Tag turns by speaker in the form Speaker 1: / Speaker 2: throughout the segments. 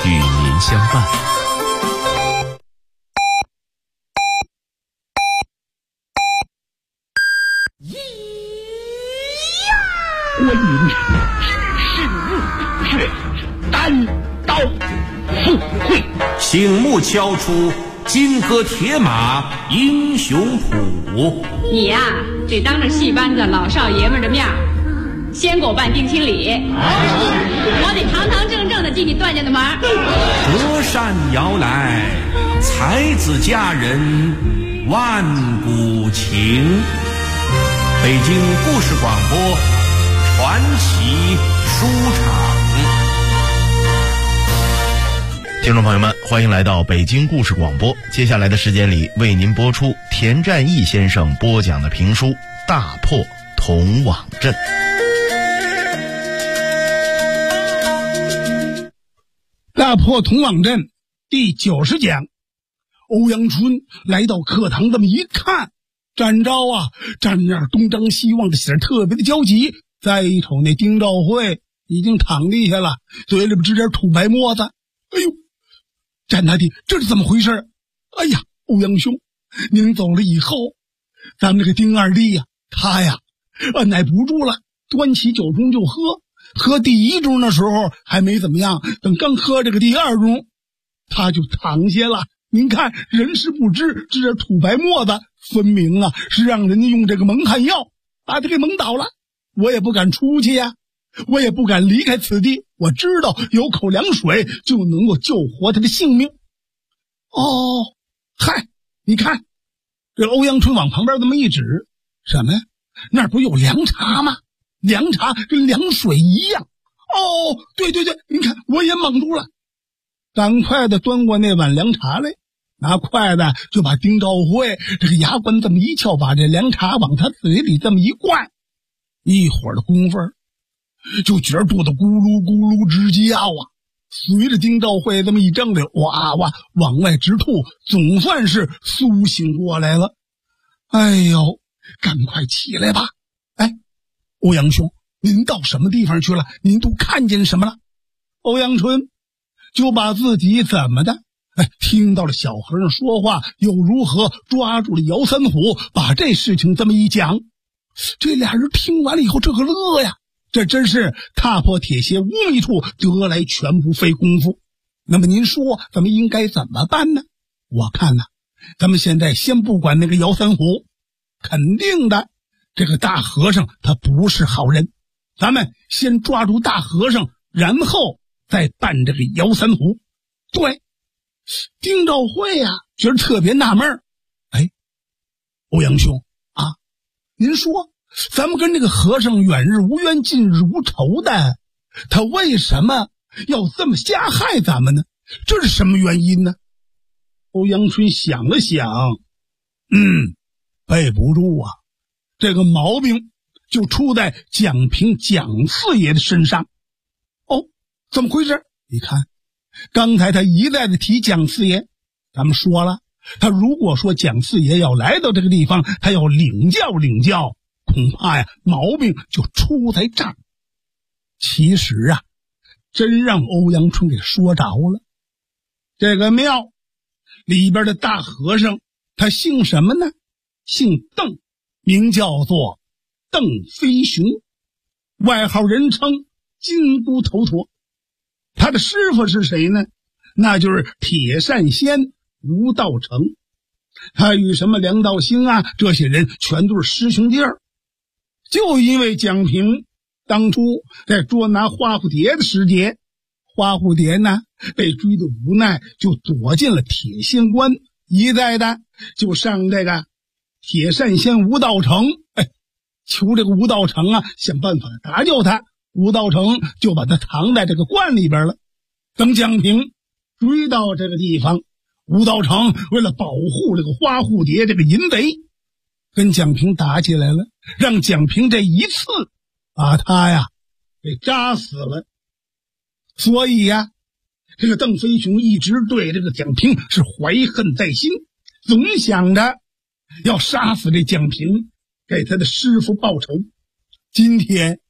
Speaker 1: 与您相伴。
Speaker 2: 观音只是入却单刀赴会，
Speaker 1: 醒目敲出金戈铁马英雄谱。
Speaker 3: 你呀，得当着戏班子老少爷们的面先给我办定亲礼，我得堂堂正正的进你段家的门。
Speaker 1: 隔扇摇来，才子佳人万古情。北京故事广播传奇书场。
Speaker 4: 听众朋友们，欢迎来到北京故事广播。接下来的时间里，为您播出田占义先生播讲的评书《大破铜网阵》。
Speaker 5: 大破铜网阵第90讲。欧阳春来到课堂，这么一看，展昭啊，站那儿东张西望的写得特别的焦急。再一瞅那丁兆会已经躺地下了，嘴里边直点吐白沫子。哎呦，展大弟，这是怎么回事？哎呀，欧阳兄，您走了以后，咱们这个丁二弟呀，他呀按耐不住了，端起酒盅就喝。喝第一盅的时候还没怎么样，等刚喝这个第二盅，他就躺下了。您看，人事不知，这是吐白沫子，分明啊是让人家用这个蒙汗药把他给蒙倒了。我也不敢出去呀，我也不敢离开此地。我知道有口凉水就能够救活他的性命。哦，嗨，你看，这欧阳春往旁边这么一指，什么呀？那儿不有凉茶吗？凉茶跟凉水一样。哦，对对对，你看我也蒙住了。赶快的端过那碗凉茶来，拿筷子就把丁兆会这个牙关这么一翘，把这凉茶往他嘴里这么一灌。一会儿的功夫，就觉得肚子咕噜咕噜直叫啊，随着丁兆会这么一张嘴，哇哇往外直吐，总算是苏醒过来了。哎呦，赶快起来吧！哎，欧阳兄，您到什么地方去了？您都看见什么了？欧阳春就把自己怎么的，听到了小和尚说话，又如何抓住了姚三虎，把这事情这么一讲。这俩人听完了以后，这个乐呀，这真是踏破铁鞋无觅处，得来全不费工夫。那么您说咱们应该怎么办呢？我看呢，咱们现在先不管那个姚三虎，肯定的这个大和尚他不是好人，咱们先抓住大和尚，然后再办这个姚三虎。对，丁兆会呀，觉得特别纳闷。哎，欧阳兄啊，您说咱们跟这个和尚远日无冤近日无仇的，他为什么要这么瞎害咱们呢？这是什么原因呢？欧阳春想了想，背不住啊，这个毛病就出在蒋平蒋四爷的身上。哦，怎么回事？你看刚才他一再的提蒋四爷，咱们说了，他如果说蒋四爷要来到这个地方，他要领教领教，恐怕呀毛病就出在这儿。其实啊，真让欧阳春给说着了。这个庙里边的大和尚，他姓什么呢？姓邓，名叫做邓飞熊，外号人称金箍头陀。他的师傅是谁呢？那就是铁扇仙吴道成。他与什么梁道兴啊，这些人全都是师兄弟儿。就因为蒋平当初在捉拿花蝴蝶的时节，花蝴蝶呢被追得无奈，就躲进了铁仙关，一再的就上这个铁扇仙吴道成，求这个吴道成啊想办法打救他。吴道成就把他藏在这个罐里边了。等蒋平追到这个地方，吴道成为了保护这个花蝴蝶这个淫贼，跟蒋平打起来了，让蒋平这一次把他呀给扎死了。所以呀，这个邓飞熊一直对这个蒋平是怀恨在心，总想着要杀死这蒋平，给他的师傅报仇。今天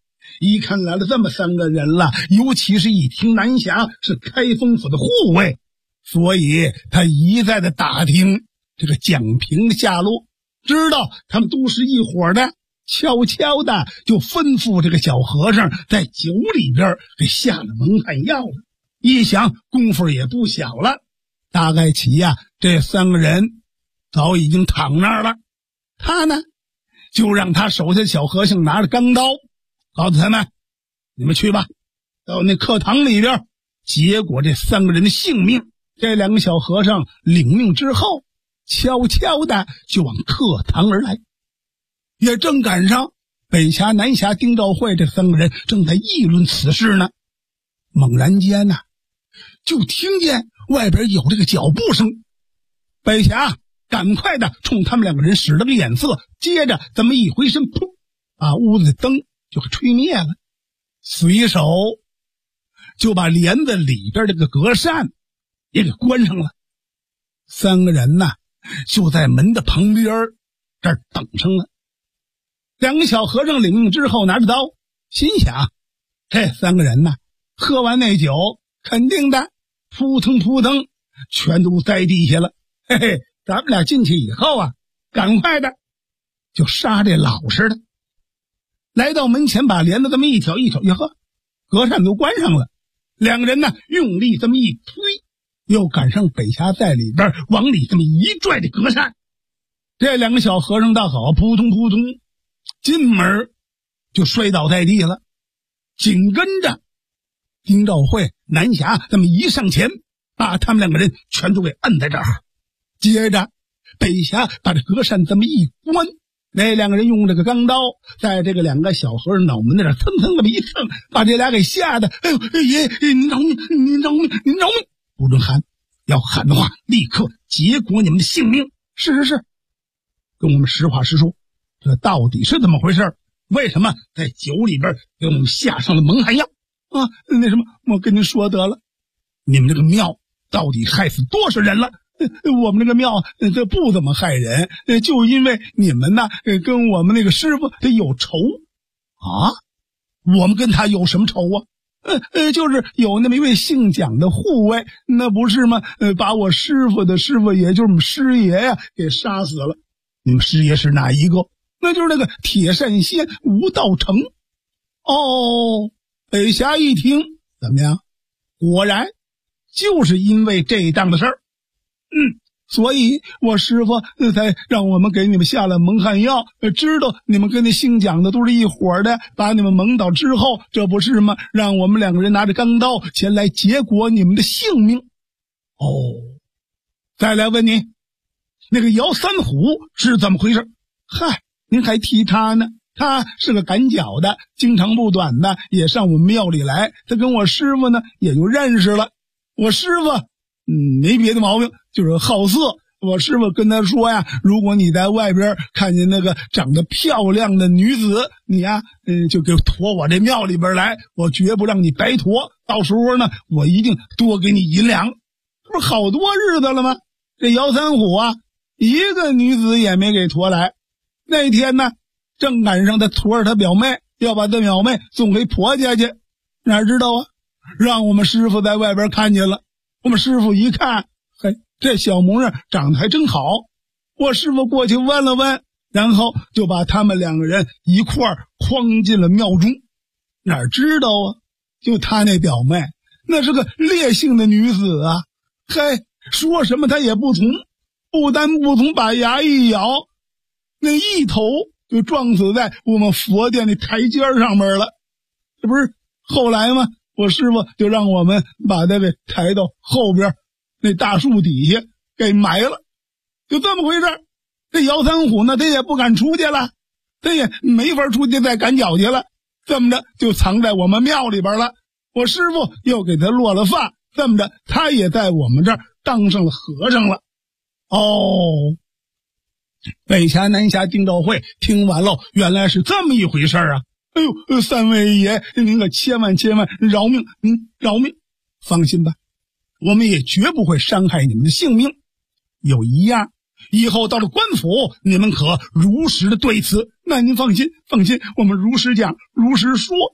Speaker 5: 一看来了这么3个人了，尤其是一听南侠是开封府的护卫，所以他一再的打听这个蒋平的下落，知道他们都是一伙的，悄悄的就吩咐这个小和尚在酒里边给下了蒙汗药了。一想功夫也不小了，大概起呀，这3个人早已经躺那儿了。他呢就让他手下的小和尚拿着钢刀，告诉他们，你们去吧，到那课堂里边结果这3个人的性命。这2个小和尚领命之后，悄悄的就往课堂而来。也正赶上北侠、南侠、丁兆会这3个人正在议论此事呢。猛然间呢，就听见外边有这个脚步声。北侠赶快的冲他们2个人使了个眼色，接着这么一回身，噗，把屋子的灯就给吹灭了，随手就把帘子里边这个隔扇也给关上了。3个人呢就在门的旁边这儿等上了。2个小和尚领命之后拿着刀，心想这3个人呢喝完那酒肯定的扑腾扑腾全都栽地下了，嘿嘿，咱们俩进去以后啊，赶快的就杀这老实的。来到门前，把帘子这么一挑，哟呵，隔扇都关上了。2个人呢用力这么一推，又赶上北侠在里边往里这么一拽的隔扇。这2个小和尚倒好，扑通扑通进门就摔倒在地了。紧跟着丁兆会、南侠这么一上前，把他们2个人全都给摁在这儿。接着北侠把这隔扇这么一关，那2个人用这个钢刀在这个2个小和尚脑门那儿蹭蹭这么一蹭，把这俩给吓得，哎呦爷，您饶命，您饶命，您饶命！不准喊，要喊的话立刻结果你们的性命。是，跟我们实话实说，这到底是怎么回事？为什么在酒里边给我们下上了蒙汗药啊？那什么，我跟您说得了，你们这个庙到底害死多少人了？我们这个庙这不怎么害人，就因为你们呢跟我们那个师傅他有仇啊。我们跟他有什么仇啊？就是有那么一位姓蒋的护卫，那不是吗？把我师傅的师傅，也就是我们师爷呀，给杀死了。你们师爷是哪一个？那就是那个铁扇仙吴道成。哦，北侠一听，怎么样？果然就是因为这档子事儿。所以我师傅才让我们给你们下了蒙汗药，知道你们跟那姓蒋的都是一伙的，把你们蒙倒之后，这不是吗？让我们2个人拿着钢刀前来结果你们的性命。哦，再来问你，那个姚三虎是怎么回事？嗨，您还提他呢？他是个赶脚的，经常不短的也上我们庙里来，他跟我师傅呢也就认识了。我师傅没别的毛病，就是好色。我师傅跟他说呀，如果你在外边看见那个长得漂亮的女子，你呀就给驮我这庙里边来，我绝不让你白驮，到时候呢我一定多给你银两。不是好多日子了吗？这姚三虎啊一个女子也没给驮来。那天呢正赶上他驮着他表妹，要把他表妹送回婆家去，哪知道啊让我们师傅在外边看见了。我们师傅一看，嘿，这小模样长得还真好。我师傅过去问了问，然后就把他们2个人一块儿诓进了庙中。哪知道啊，就他那表妹那是个烈性的女子啊，嘿，说什么他也不从，不但不从，把牙一咬，那一头就撞死在我们佛殿的台阶上面了。这不是后来吗？我师傅就让我们把他给抬到后边那大树底下给埋了，就这么回事。这姚三虎呢他也不敢出去了，他也没法出去再赶脚去了，这么着就藏在我们庙里边了。我师傅又给他落了发，这么着他也在我们这儿当上了和尚了。哦，北侠、南侠、丁兆会听完了，原来是这么一回事啊。哎呦，3位爷您可千万饶命，饶命。放心吧，我们也绝不会伤害你们的性命。有一样，以后到了官府你们可如实的对此。那您放心，我们如实讲，如实说。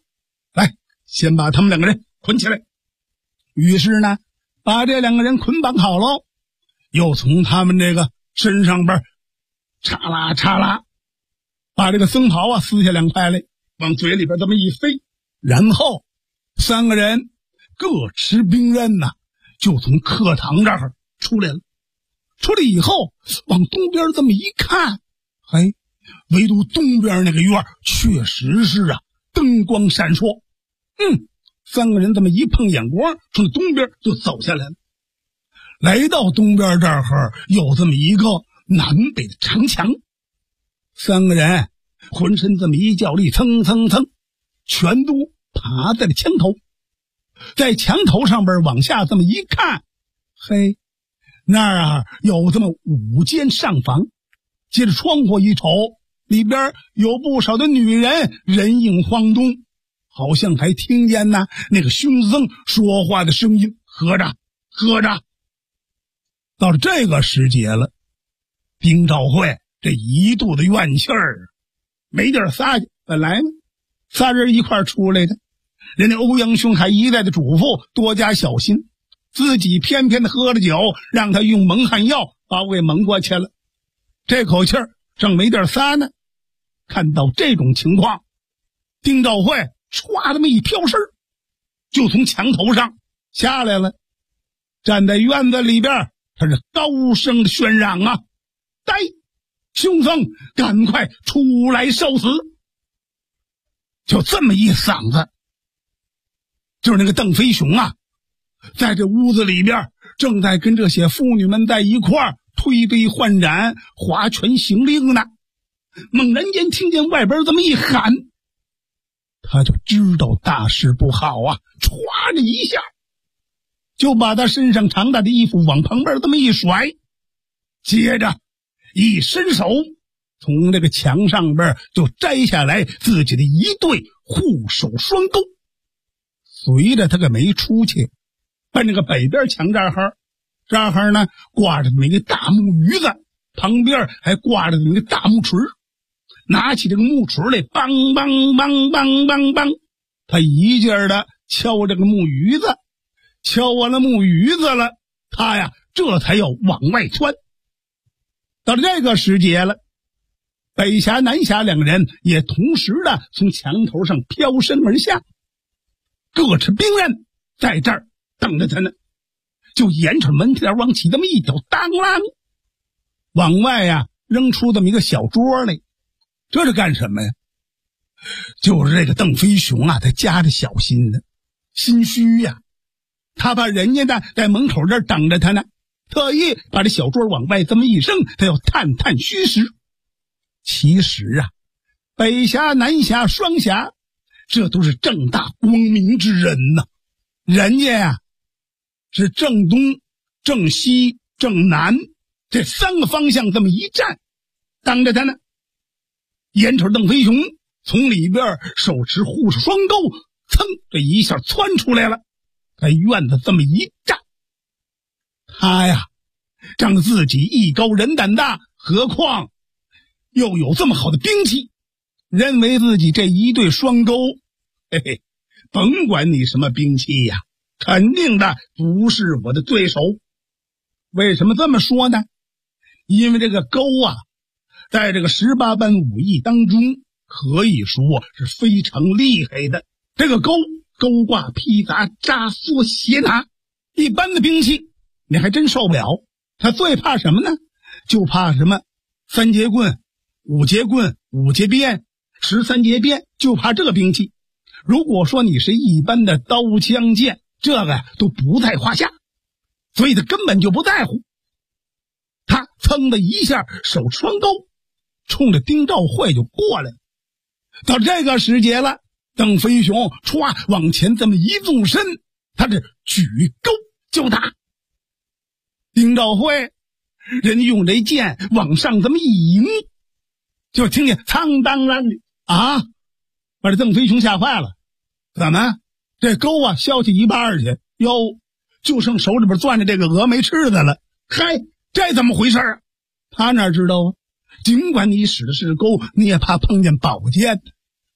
Speaker 5: 来，先把他们两个人捆起来。于是呢，把这两个人捆绑好喽，又从他们这个身上边嚓啦嚓啦，把这个僧袍啊撕下2块来，往嘴里边这么一塞，然后3个人各持兵刃呐，就从课堂这儿出来了。出来以后，往东边这么一看，嘿，唯独东边那个院确实是啊，灯光闪烁。3个人这么一碰眼光，从东边就走下来了。来到东边这儿有这么一个南北的长墙，3个人浑身这么一较力，蹭蹭蹭，全都爬在了墙头。在墙头上边往下这么一看，嘿，那儿有这么5间上房，接着窗户一瞅，里边有不少的女人，人影晃动，好像还听见那个凶僧说话的声音，合着。到了这个时节了，丁兆会这一肚子怨气儿，没地儿撒去。本来呢，3人一块出来的，人家欧阳兄还一再的嘱咐多加小心，自己偏偏的喝了酒，让他用蒙汗药把我给蒙过去了。这口气儿正没地儿撒呢。看到这种情况，丁兆会唰这么一飘身，就从墙头上下来了，站在院子里边，他是高声的喧嚷啊：呆，凶僧，赶快出来受死！就这么一嗓子，就是那个邓飞雄啊，在这屋子里边正在跟这些妇女们在一块儿推杯换盏，划拳行令呢。猛然间听见外边这么一喊，他就知道大事不好啊，歘的一下就把他身上长大的衣服往旁边这么一甩，接着一伸手从这个墙上边就摘下来自己的一对护手双钩，随着他个没出去，奔那个北边墙这儿呢挂着那个大木鱼子，旁边还挂着那个大木锤，拿起这个木锤来，梆梆梆梆梆梆，他一劲儿的敲这个木鱼子，敲完了木鱼子了，他呀这才要往外窜。到了这个时节了，北峡南峡2个人也同时的从墙头上飘身而下，各持兵刃在这儿等着他呢。就沿着门条往起这么一挑，当啷往外呀扔出这么一个小桌来。这是干什么呀？就是这个邓飞雄啊，他加着小心的，心虚呀，他怕人家呢在门口这儿等着他呢，特意把这小桌往外这么一扔，他要探探虚实。其实啊，北峡南峡双峡这都是正大光明之人呐，人家呀是正东正西正南这3个方向这么一站当着他呢。眼瞅邓飞雄从里边手持护手双钩，噌这一下窜出来了，在院子这么一站，他呀仗着自己艺高人胆大，何况又有这么好的兵器，认为自己这一对双钩，嘿嘿，甭管你什么兵器呀，肯定的不是我的对手。为什么这么说呢？因为这个钩啊，在这个18般武艺当中可以说是非常厉害的。这个钩挂劈砸扎缩斜拿，一般的兵器你还真受不了。他最怕什么呢？就怕什么3节棍、5节棍、5节鞭、13节鞭，就怕这个兵器。如果说你是一般的刀枪剑，这个呀都不在话下，所以他根本就不在乎。他噌的一下手双钩冲着丁兆会就过来了。到这个时节了，邓飞雄歘往前这么一纵身，他这举钩就打。丁兆会人家用这剑往上这么一迎，就听见苍当啷的啊，把这邓飞雄吓坏了。怎么这钩啊削起一半去，哟，就剩手里边攥着这个峨眉翅子了。嗨，这怎么回事啊？他哪知道啊，尽管你使的是钩，你也怕碰见宝剑。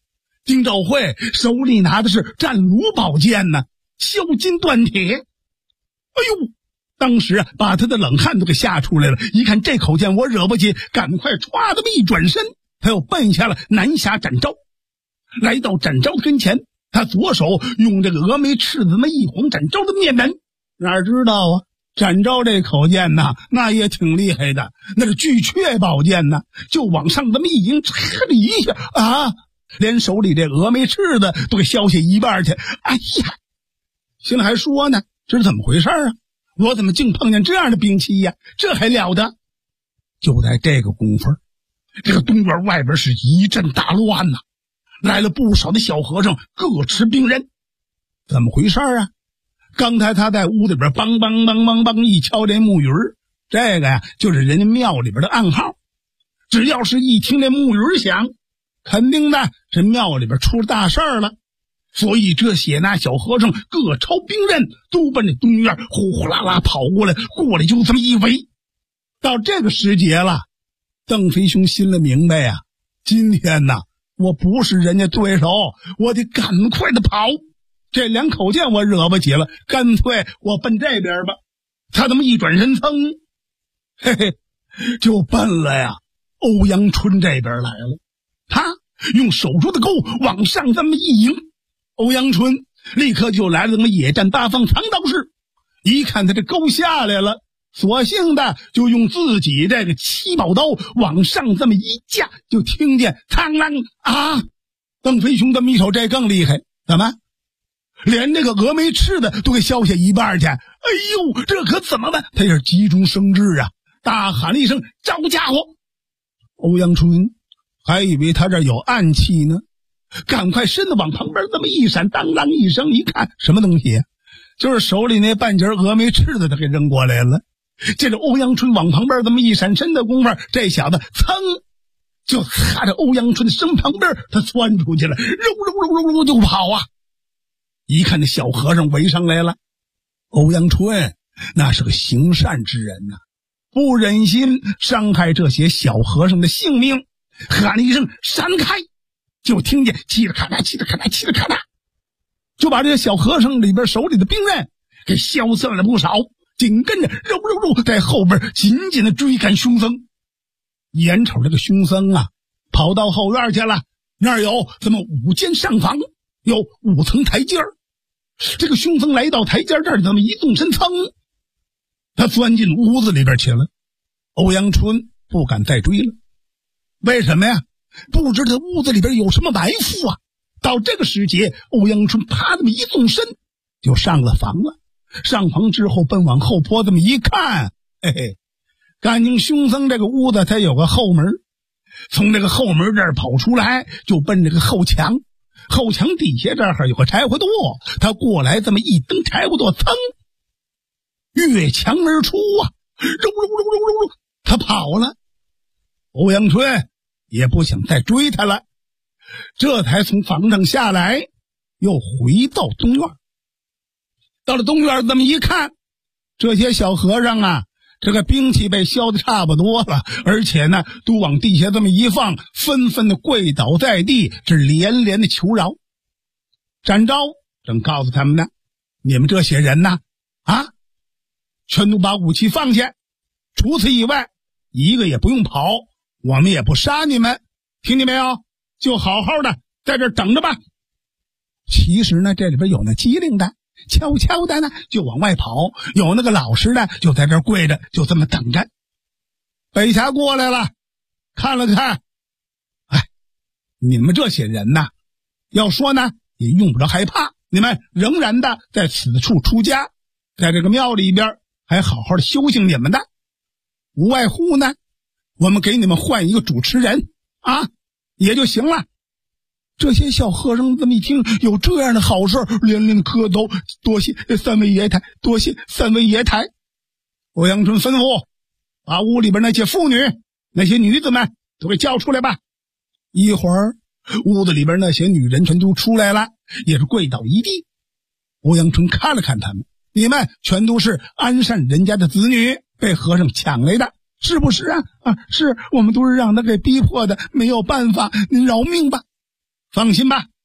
Speaker 5: 丁兆会手里拿的是战卢宝剑呢，削金断铁。哎呦，当时啊，把他的冷汗都给吓出来了。一看这口剑我惹不起，赶快歘的一转身，他又奔下了南侠展昭。来到展昭跟前，他左手用这个峨眉赤子那么一晃展昭的面门。哪知道啊，展昭这口剑呐，那也挺厉害的，那是巨阙宝剑呐，就往上这么一迎，嚓的一下啊，连手里这峨眉赤子都给削下一半去。哎呀，心里还说呢，这是怎么回事啊？我怎么竟碰见这样的兵器呀？这还了得！就在这个功夫，这个东院外边是一阵大乱呐，来了不少的小和尚，各持兵刃。怎么回事啊？刚才他在屋里边梆梆梆梆梆一敲这木鱼，这个呀就是人家庙里边的暗号。只要是一听这木鱼响，肯定的这庙里边出了大事儿了。所以这些那小和尚各抄兵刃，都奔这东院呼呼啦啦跑过来，就这么一围。到这个时节了，邓飞兄心里明白呀，今天呐，我不是人家对手，我得赶快的跑。这两口剑我惹不起了，干脆我奔这边吧。他这么一转身，噌，嘿嘿，就奔了呀欧阳春这边来了。他用手中的钩往上这么一迎，欧阳春立刻就来了这么野战八方藏刀式。一看他这钩下来了，索性的就用自己这个七宝刀往上这么一架，就听见苍啷啊！邓飞兄这么一手，这更厉害，怎么连这个峨眉赤的都给削下一半去？哎呦，这可怎么办？他也是急中生智啊，大喊了一声：“招家伙！”欧阳春还以为他这有暗器呢，赶快身子往旁边这么一闪，当啷一声，一看什么东西啊？就是手里那半截峨眉赤的他给扔过来了。接着欧阳春往旁边这么一闪身的功夫，这小子噌就擦着欧阳春的身旁边，他窜出去了，肉就跑啊！一看这小和尚围上来了，欧阳春那是个行善之人呐，不忍心伤害这些小和尚的性命，喊了一声闪开，就听见嘁哩咔嚓嘁哩咔嚓嘁哩咔嚓，就把这个小和尚里边手里的兵刃给削散了不少。紧跟着肉在后边紧紧的追赶凶僧。眼瞅这个凶僧啊跑到后院去了，那儿有这么5间上房，有5层台阶儿。这个凶僧来到台阶这儿，这么一动身，噌，他钻进屋子里边去了。欧阳春不敢再追了，为什么呀？不知道屋子里边有什么埋伏啊。到这个时节，欧阳春啪这么一纵身就上了房了。上房之后奔往后坡，这么一看，嘿嘿，感情凶僧这个屋子它有个后门，从这个后门这儿跑出来，就奔这个后墙，后墙底下这儿有个柴火垛，他过来这么一蹬柴火垛，噌，越墙而出啊，他跑了。欧阳春也不想再追他了，这才从房上下来，又回到东院。到了东院这么一看，这些小和尚啊，这个兵器被削得差不多了，而且呢都往地下这么一放，纷纷的跪倒在地，是连连的求饶。展昭正告诉他们呢，你们这些人呢全都把武器放下，除此以外一个也不用跑，我们也不杀你们，听见没有？就好好的在这等着吧。其实呢这里边有那机灵的，悄悄的呢就往外跑，有那个老实的就在这跪着，就这么等着。北峡过来了，看了看，你们这些人呐，要说呢也用不着害怕，你们仍然的在此处出家，在这个庙里边还好好的修行你们的，无外乎呢我们给你们换一个主持人也就行了。这些小和尚这么一听有这样的好事，连连磕头，多谢三位爷台，多谢三位爷台。欧阳春吩咐把屋里边那些妇女，那些女子们都给叫出来吧。一会儿屋子里边那些女人全都出来了，也是跪倒一地。欧阳春看了看他们，你们全都是安善人家的子女，被和尚抢来的，是不是啊？是，我们都是让他给逼迫的，没有办法，您饶命吧。放心吧，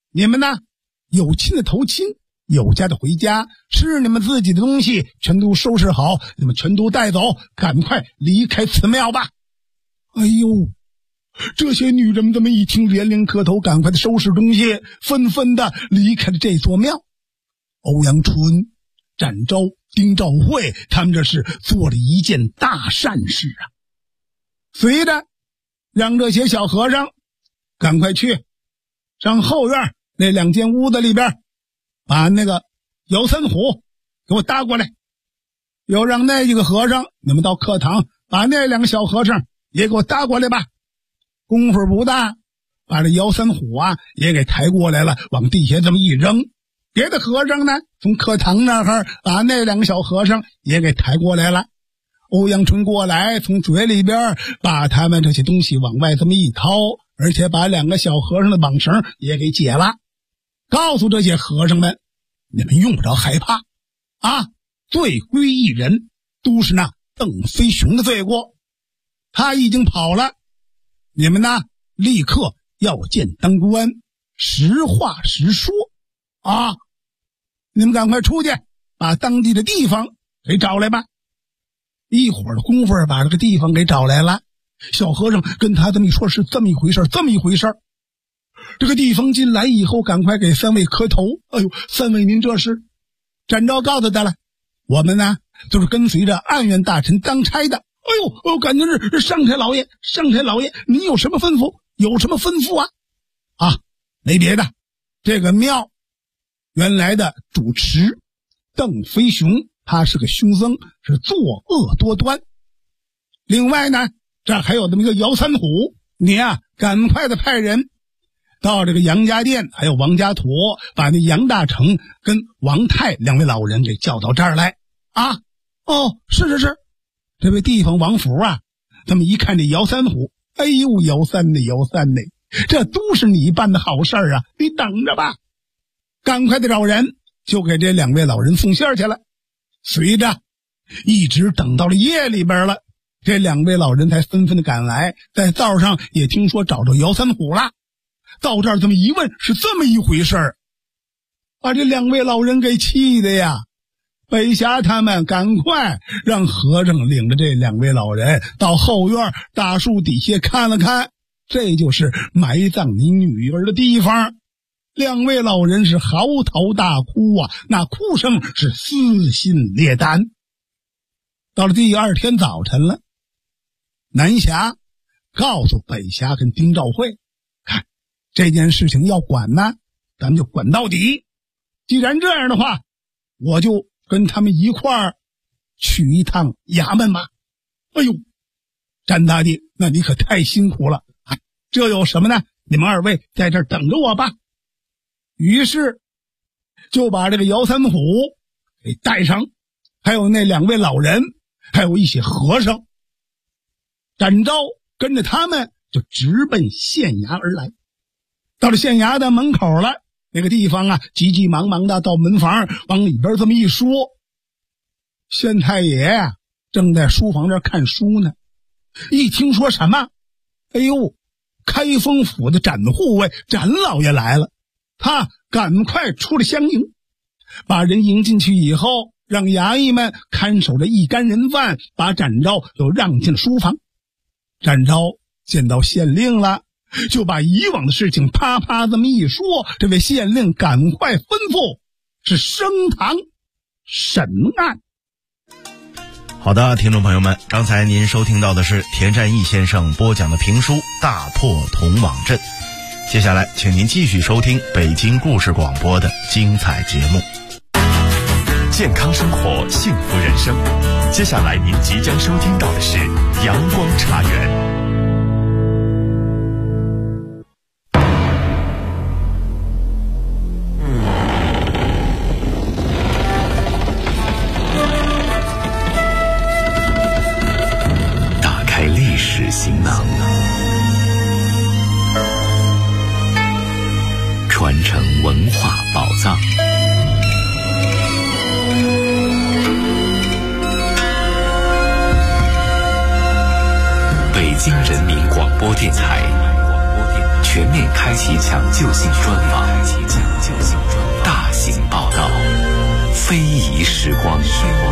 Speaker 5: 你们呢，有亲的投亲，有家的回家，是你们自己的东西全都收拾好，你们全都带走，赶快离开此庙吧。哎呦，这些女人们这么一听，连连磕头，赶快的收拾东西，纷纷的离开了这座庙。欧阳春、展昭、丁兆慧他们这是做了一件大善事啊。随着让这些小和尚赶快去上后院那2间屋子里边，把那个姚三虎给我搭过来，又让那几个和尚你们到课堂把那2个小和尚也给我搭过来吧。功夫不大，把这姚三虎啊也给抬过来了，往地下这么一扔。别的和尚呢，从课堂那儿把那2个小和尚也给抬过来了。欧阳春过来，从嘴里边把他们这些东西往外这么一掏，而且把2个小和尚的绑绳也给解了，告诉这些和尚们，你们用不着害怕啊，罪归一人，都是那邓飞雄的罪过，他已经跑了，你们呢立刻要见当官，实话实说啊！你们赶快出去，把当地的地方给找来吧。一会儿的功夫把这个地方给找来了，小和尚跟他这么一说，是这么一回事，这么一回事。这个地方进来以后，赶快给3位磕头。哎呦，3位您这是？展昭告诉他了，我们呢就是跟随着案院大臣当差的。哎呦，感情是上差老爷，上差老爷，您有什么吩咐？有什么吩咐啊？啊，没别的，这个庙原来的主持邓飞雄，他是个凶僧，是作恶多端。另外呢，这还有这么一个姚三虎，你啊赶快的派人到这个杨家店还有王家坨，把那杨大成跟王泰2位老人给叫到这儿来啊。哦，是，这位地方王府啊，他们一看这姚三虎，哎呦，姚三呢，这都是你办的好事儿啊，你等着吧。赶快的找人就给这2位老人送信儿去了。随着一直等到了夜里边了，这2位老人才纷纷的赶来，在道上也听说找着姚三虎了。到这儿这么一问，是这么一回事儿，把这2位老人给气的呀。北侠他们赶快让和尚领着这2位老人到后院大树底下看了看，这就是埋葬你女儿的地方。2位老人是嚎啕大哭啊，那哭声是撕心裂胆。到了第2天早晨了，南侠告诉北侠跟丁兆慧，看这件事情要管呢，咱们就管到底。既然这样的话，我就跟他们一块儿去一趟衙门吧。哎呦，詹大弟，那你可太辛苦了，这有什么呢？你们2位在这儿等着我吧。于是就把这个姚三虎给带上，还有那2位老人，还有一些和尚。展昭跟着他们就直奔县衙而来。到了县衙的门口了，那个地方啊，急急忙忙的到门房往里边这么一说，县太爷啊正在书房这看书呢。一听说什么，哎呦，开封府的展护卫展老爷来了，他赶快出了相迎，把人迎进去以后，让衙役们看守着一干人犯，把展昭又让进了书房。展昭见到县令了，就把以往的事情啪啪这么一说，这位县令赶快吩咐是升堂审案。
Speaker 4: 好的，听众朋友们，刚才您收听到的是田占义先生播讲的评书《大破铜网阵》。接下来请您继续收听北京故事广播的精彩节目。
Speaker 6: 健康生活，幸福人生。接下来您即将收听到的是阳光茶园。打开历史行囊，传承文化宝藏。北京人民广播电台全面开启抢救性专访，大型报道，非遗时光。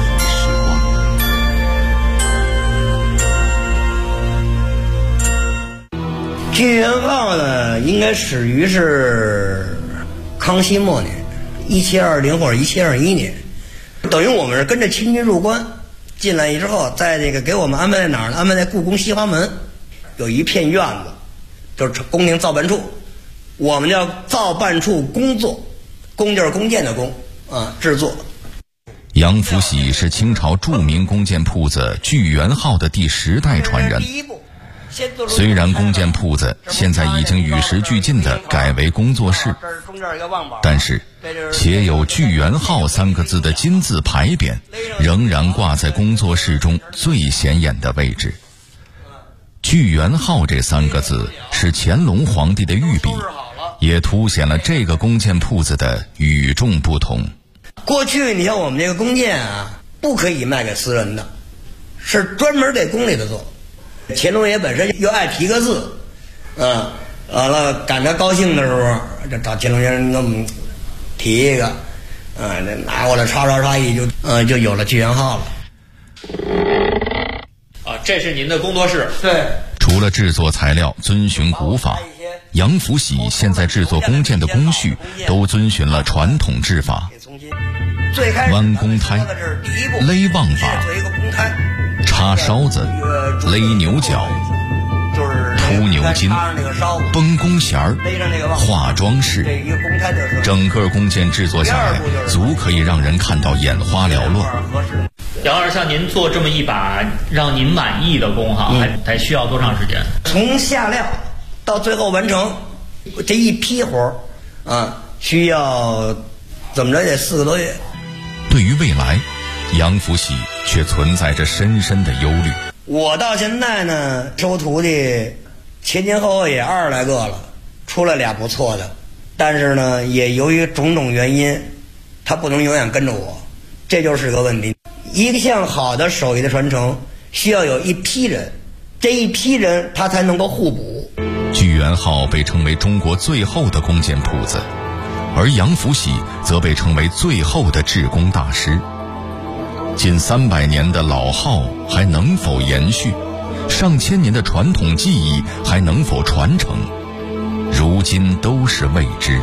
Speaker 7: 剧元号呢，应该始于是康熙末年，1720或者1721年，等于我们是跟着清军入关进来之后，在这个给我们安排在哪儿呢？安排在故宫西华门，有一片院子，就是宫廷造办处，我们叫造办处工作，工就是弓箭的弓啊，制作。
Speaker 8: 杨福喜是清朝著名弓箭铺子聚源号的第10代传人。虽然弓箭铺子现在已经与时俱进地改为工作室，但是写有聚源号3个字的金字牌匾仍然挂在工作室中最显眼的位置。聚源号这3个字是乾隆皇帝的御笔，也凸显了这个弓箭铺子的与众不同。
Speaker 7: 过去你像我们这个弓箭啊，不可以卖给私人的，是专门给宫里的做。乾隆爷本身又爱提个字，完了赶着高兴的时候，就找乾隆爷给我们提一个，拿过来刷一就有了聚源号了。
Speaker 9: 这是您的工作室。
Speaker 7: 对。
Speaker 8: 除了制作材料遵循古法，杨福喜现在制作弓箭的工序都遵循了传统制法，弯弓胎、勒望法、插烧子、勒牛角、凸牛筋、绷弓弦儿、画装饰，整个弓箭制作下来，足可以让人看到眼花缭乱。
Speaker 9: 杨老师，像您做这么一把让您满意的弓还需要多长时间？
Speaker 7: 从下料到最后完成这一批活需要怎么着也4个多月。
Speaker 8: 对于未来，杨福喜却存在着深深的忧虑。
Speaker 7: 我到现在呢，收徒弟前后也20来个了，出来俩不错的，但是呢，也由于种种原因，他不能永远跟着我，这就是个问题。一项好的手艺的传承，需要有一批人，这一批人他才能够互补。
Speaker 8: 聚源号被称为中国最后的弓箭铺子，而杨福喜则被称为最后的制弓大师。近300年的老号还能否延续？上千年的传统技艺还能否传承？如今都是未知。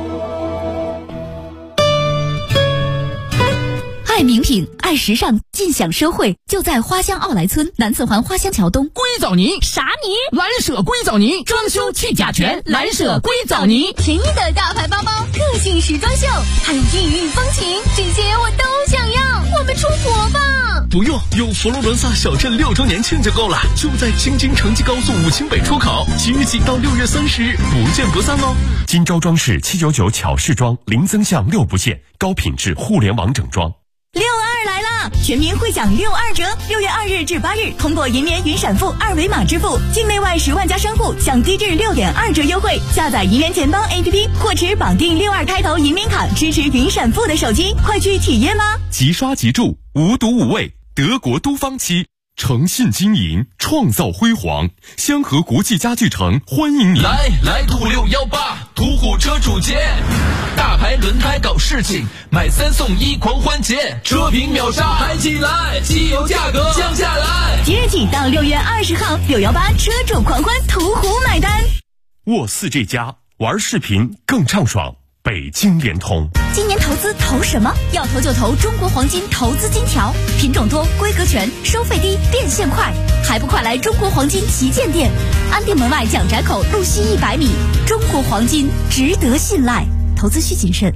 Speaker 10: 爱名品，爱时尚，尽享奢惠，就在花乡奥莱村南四环花乡桥东。
Speaker 11: 硅藻泥
Speaker 10: 啥泥？
Speaker 11: 蓝舍硅藻泥，装修去甲醛，蓝舍硅藻泥。
Speaker 10: 便宜的大牌包包，个性时装秀，还有异域风情，这些我都想要。我们出国吧！
Speaker 11: 不用，有佛罗伦萨小镇6周年庆就够了，就在京津城际高速武清北出口，即日起到6月30日，不见不散哦。
Speaker 6: 金州装饰799巧饰装，零增项6不限，高品质互联网整装。
Speaker 10: 62来啦！全民会享62折，6月2日至8日，通过银联云闪付2维码支付，境内外10万家商户享低至6.2折优惠。下载银联钱包 APP 或持绑定62开头银联卡支持云闪付的手机，快去体验吧！
Speaker 6: 即刷即住，无毒无味，德国都方漆，诚信经营，创造辉煌。香河国际家具城欢迎你！
Speaker 11: 来途虎618，途虎车主节，大牌轮胎搞事情，买3送1狂欢节，车评秒杀，嗨起来，汽油价格降下来。
Speaker 10: 即日起到6月20号，618车主狂欢，途虎买单。
Speaker 6: 沃4这家玩视频更畅爽，北京联通。
Speaker 10: 今年投资投什么？要投就投中国黄金投资金条，品种多，规格全，收费低，变现快，还不快来中国黄金旗舰店，安定门外蒋宅口路西100米。中国黄金值得信赖，投资需谨慎。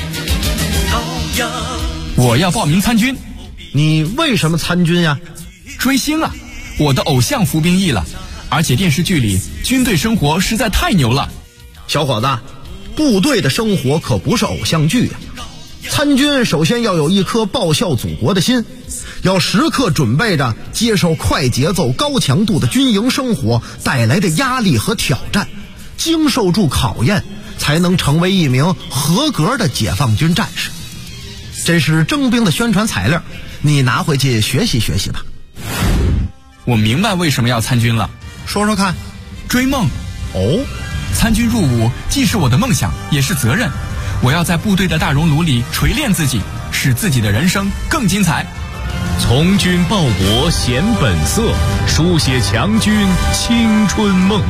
Speaker 11: 我要报名参军。
Speaker 12: 你为什么参军呀？
Speaker 11: 追星啊，我的偶像服兵役了，而且电视剧里军队生活实在太牛了。
Speaker 12: 小伙子，部队的生活可不是偶像剧呀。参军首先要有一颗报效祖国的心，要时刻准备着接受快节奏高强度的军营生活带来的压力和挑战，经受住考验，才能成为一名合格的解放军战士。这是征兵的宣传材料，你拿回去学习学习吧。
Speaker 11: 我明白为什么要参军了，
Speaker 12: 说说看。
Speaker 11: 追梦。
Speaker 12: 哦，
Speaker 13: 参军入伍既是我的梦想，也是责任。我要在部队的大熔炉里锤炼自己，使自己的人生更精彩。
Speaker 14: 从军报国显本色，书写强军青春梦。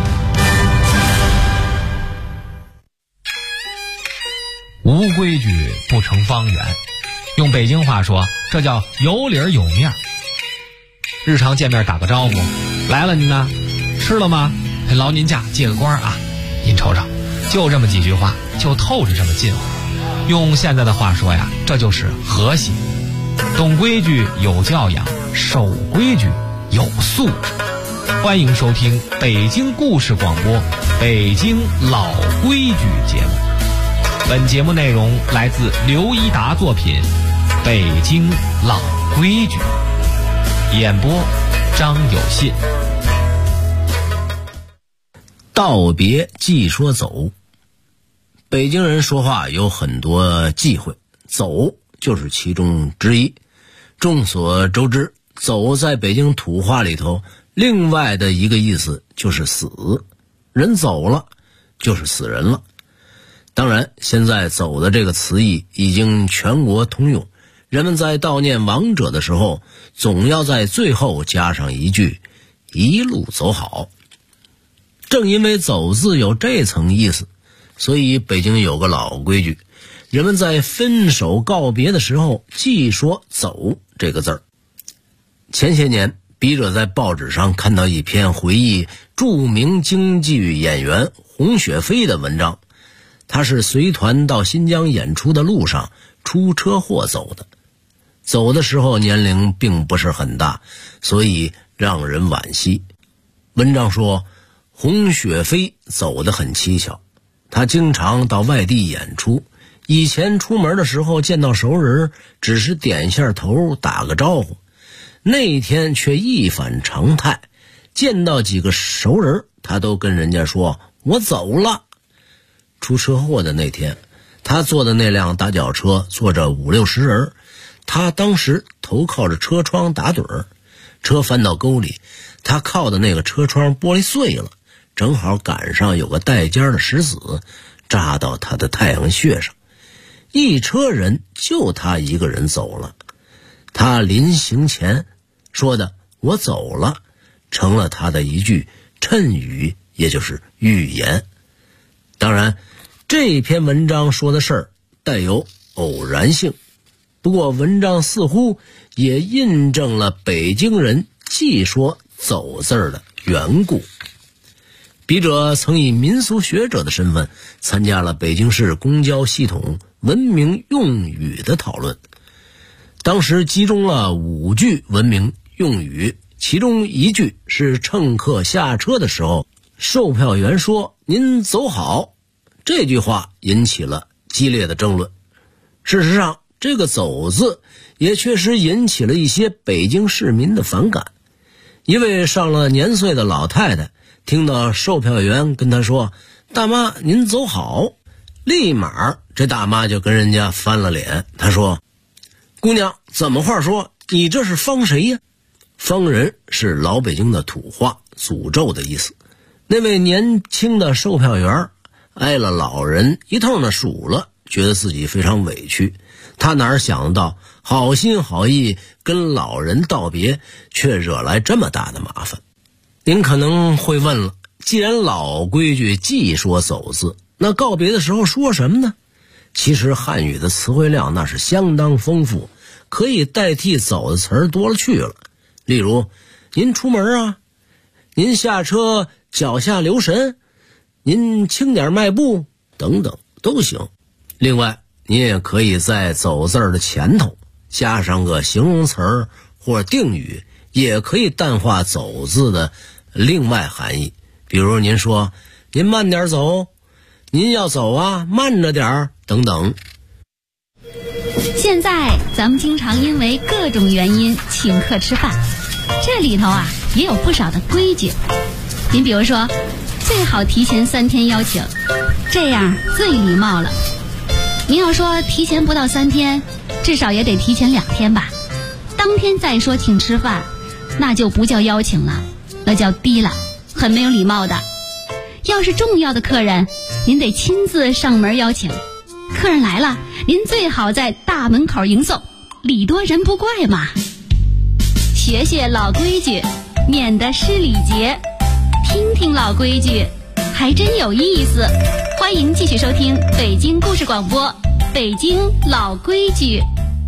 Speaker 15: 无规矩不成方圆，用北京话说，这叫有理儿有面儿。日常见面打个招呼，来了您呢，吃了吗？劳您驾，借个光啊，您瞅瞅，就这么几句话，就透着这么近乎。用现在的话说呀，这就是和谐。懂规矩有教养，守规矩有素质。欢迎收听北京故事广播《北京老规矩》节目。本节目内容来自刘一达作品《北京老规矩》，演播张有信。
Speaker 16: 道别忌说走。北京人说话有很多忌讳，走就是其中之一。众所周知，走在北京土话里头，另外的一个意思就是死，人走了就是死人了。当然，现在走的这个词义已经全国通用，人们在悼念亡者的时候，总要在最后加上一句一路走好。正因为走字有这层意思，所以北京有个老规矩，人们在分手告别的时候忌说走这个字儿。前些年，笔者在报纸上看到一篇回忆著名京剧演员洪雪飞的文章，他是随团到新疆演出的路上出车祸走的，走的时候年龄并不是很大，所以让人惋惜。文章说，洪雪飞走得很蹊跷，他经常到外地演出，以前出门的时候见到熟人只是点下头打个招呼，那天却一反常态，见到几个熟人他都跟人家说我走了。出车祸的那天，他坐的那辆大轿车坐着50-60人，他当时头靠着车窗打盹儿，车翻到沟里，他靠的那个车窗玻璃碎了，正好赶上有个带尖的石子扎到他的太阳穴上，一车人就他一个人走了。他临行前说的我走了，成了他的一句谶语，也就是预言。当然，这篇文章说的事儿带有偶然性，不过文章似乎也印证了北京人忌说走字儿的缘故。笔者曾以民俗学者的身份参加了北京市公交系统文明用语的讨论，当时集中了5句文明用语，其中一句是乘客下车的时候，售票员说您走好，这句话引起了激烈的争论。事实上，这个走字也确实引起了一些北京市民的反感。一位上了年岁的老太太听到售票员跟她说大妈您走好，立马这大妈就跟人家翻了脸，她说姑娘怎么话说，你这是方谁呀？方人是老北京的土话，诅咒的意思。那位年轻的售票员挨了老人一通的数了，觉得自己非常委屈，他哪想到好心好意跟老人道别，却惹来这么大的麻烦。您可能会问了，既然老规矩忌说走字，那告别的时候说什么呢？其实汉语的词汇量那是相当丰富，可以代替走的词儿多了去了。例如您出门啊，您下车脚下留神，您轻点迈步等等都行。另外您也可以在走字儿的前头加上个形容词儿或定语，也可以淡化走字的另外含义。比如您说您慢点走，您要走啊慢着点儿等等。
Speaker 17: 现在咱们经常因为各种原因请客吃饭，这里头啊也有不少的规矩。您比如说最好提前3天邀请，这样最礼貌了。您要说提前不到3天，至少也得提前2天吧。当天再说请吃饭，那就不叫邀请了，那叫低了，很没有礼貌的。 要是重要的客人，您得亲自上门邀请。客人来了，您最好在大门口迎送，礼多人不怪嘛。学学老规矩，免得失礼节。听听老规矩，还真有意思。欢迎继续收听北京故事广播，北京老规矩。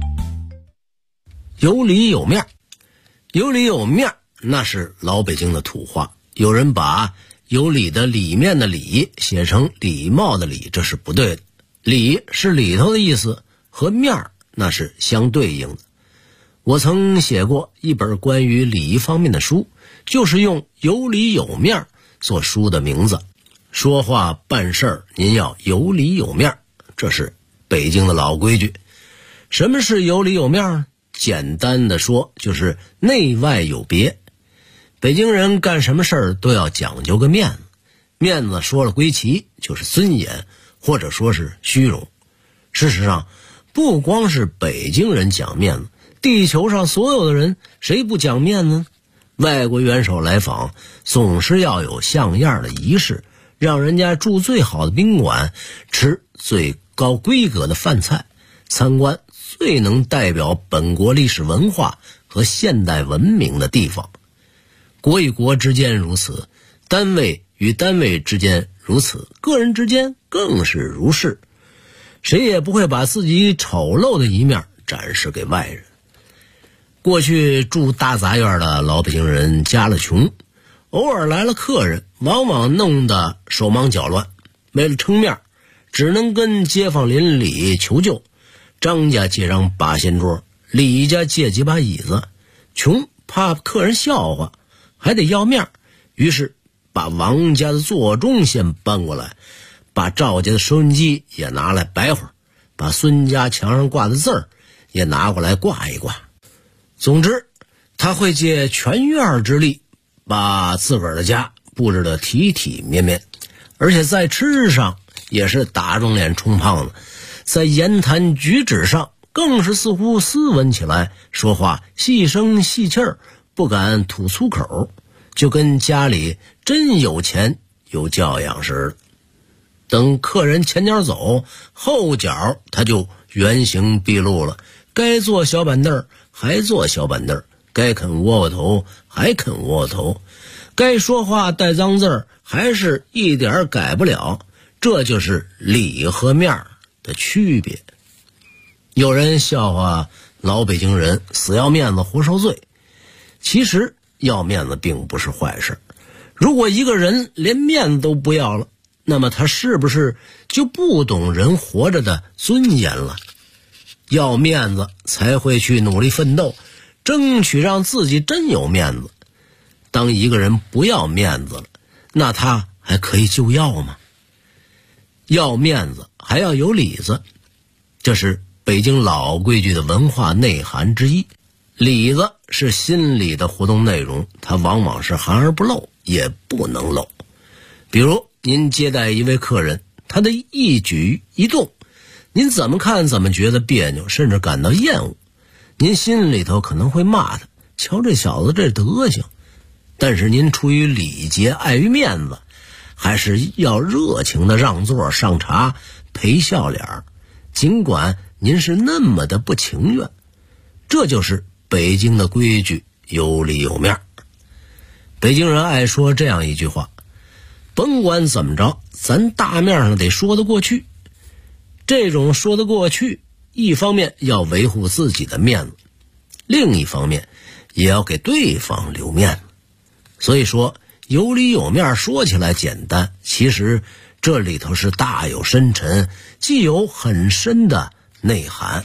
Speaker 16: 有里有面，有里有面，那是老北京的土话。有人把有里的里面的里写成礼貌的礼，这是不对的。里是里头的意思，和面那是相对应的。我曾写过一本关于礼仪方面的书，就是用有里有面做书的名字。说话办事儿您要有里有面，这是北京的老规矩。什么是有里有面呢？简单的说，就是内外有别。北京人干什么事儿都要讲究个面子，面子说了归齐就是尊严，或者说是虚荣。事实上，不光是北京人讲面子，地球上所有的人谁不讲面子？外国元首来访总是要有像样的仪式，让人家住最好的宾馆，吃最高规格的饭菜，参观最能代表本国历史文化和现代文明的地方。国与国之间如此，单位与单位之间如此，个人之间更是如是。谁也不会把自己丑陋的一面展示给外人。过去住大杂院的老北京人家了穷，偶尔来了客人，往往弄得手忙脚乱，为了撑面，只能跟街坊邻里求救。张家借张八仙桌，李家借几把椅子，穷怕客人笑话，还得要面，于是把王家的座钟先搬过来，把赵家的收音机也拿来摆会儿，把孙家墙上挂的字儿也拿过来挂一挂。总之，他会借全院之力，把自个儿的家布置得体体面面，而且在吃上也是打肿脸充胖子，在言谈举止上更是似乎斯文起来，说话细声细气儿，不敢吐粗口，就跟家里真有钱有教养似的。等客人前脚走，后脚他就原形毕露了，该坐小板凳还坐小板凳，该啃窝窝头还啃窝窝头，该说话带脏字还是一点改不了。这就是礼和面的区别。有人笑话老北京人死要面子活受罪，其实要面子并不是坏事。如果一个人连面子都不要了，那么他是不是就不懂人活着的尊严了？要面子才会去努力奋斗，争取让自己真有面子。当一个人不要面子了，那他还可以就要吗？要面子还要有里子，这是北京老规矩的文化内涵之一。里子是心理的活动内容，它往往是含而不露，也不能露。比如您接待一位客人，他的一举一动，您怎么看怎么觉得别扭，甚至感到厌恶。您心里头可能会骂他，瞧这小子这德行，但是您出于礼节碍于面子，还是要热情的让座上茶陪笑脸，尽管您是那么的不情愿。这就是北京的规矩，有里有面。北京人爱说这样一句话，甭管怎么着，咱大面上得说得过去。这种说得过去，一方面要维护自己的面子，另一方面也要给对方留面子。所以说有里有面说起来简单，其实这里头是大有深沉，既有很深的内涵。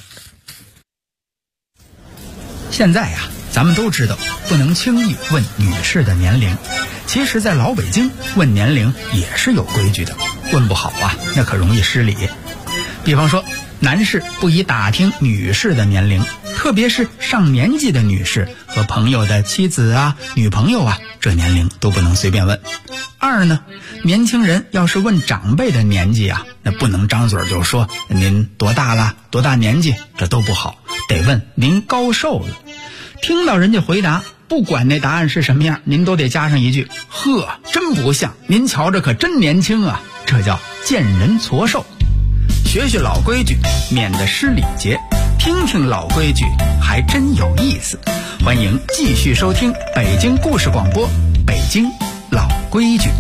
Speaker 13: 现在呀，咱们都知道不能轻易问女士的年龄，其实在老北京问年龄也是有规矩的，问不好啊，那可容易失礼。比方说，男士不宜打听女士的年龄，特别是上年纪的女士和朋友的妻子啊、女朋友啊，这年龄都不能随便问。二呢，年轻人要是问长辈的年纪啊，那不能张嘴就说您多大了、多大年纪，这都不好，得问您高寿了。听到人家回答不管那答案是什么样，您都得加上一句：呵，真不像，您瞧着可真年轻啊！这叫见人矬瘦。学学老规矩，免得失礼节；听听老规矩，还真有意思。欢迎继续收听北京故事广播，北京老规矩。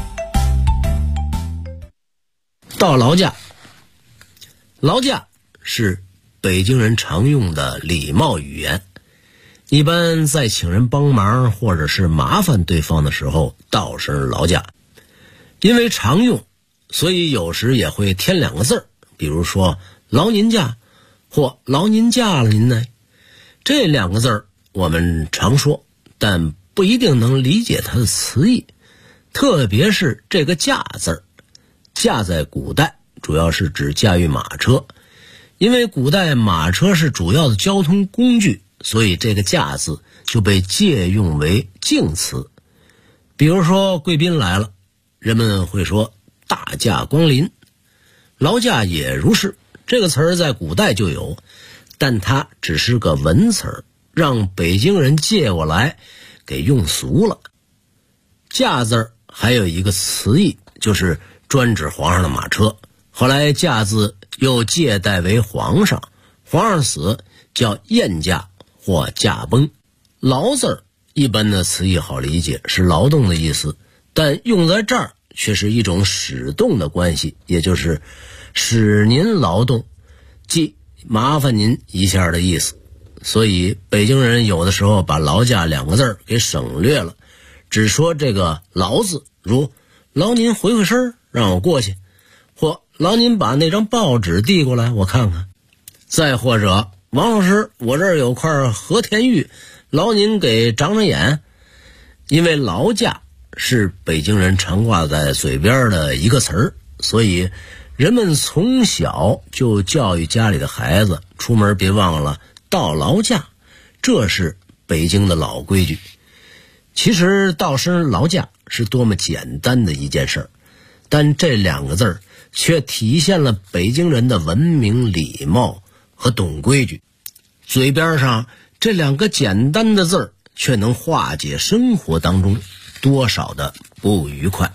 Speaker 16: 到劳驾，劳驾是北京人常用的礼貌语言，一般在请人帮忙或者是麻烦对方的时候道声劳驾。因为常用，所以有时也会添两个字儿，比如说劳您驾或劳您驾了您呢。这两个字儿我们常说，但不一定能理解它的词义，特别是这个驾字儿。驾在古代主要是指驾驭马车，因为古代马车是主要的交通工具，所以这个驾字就被借用为敬词。比如说贵宾来了，人们会说大驾光临。劳驾也如是，这个词儿在古代就有，但它只是个文词儿，让北京人借过来给用俗了。驾字儿还有一个词义，就是专指皇上的马车，后来驾字又借代为皇上，皇上死叫宴驾或驾崩。劳字儿一般的词义好理解，是劳动的意思，但用在这儿却是一种使动的关系，也就是使您劳动，即麻烦您一下的意思。所以北京人有的时候把劳驾两个字给省略了，只说这个劳字，如劳您回回身让我过去，或劳您把那张报纸递过来我看看，再或者王老师我这儿有块和田玉，劳您给长长眼。因为劳驾是北京人常挂在嘴边的一个词儿，所以人们从小就教育家里的孩子，出门别忘了道劳驾，这是北京的老规矩。其实道声劳驾是多么简单的一件事儿，但这两个字儿却体现了北京人的文明礼貌和懂规矩。嘴边上这两个简单的字儿，却能化解生活当中多少的不愉快。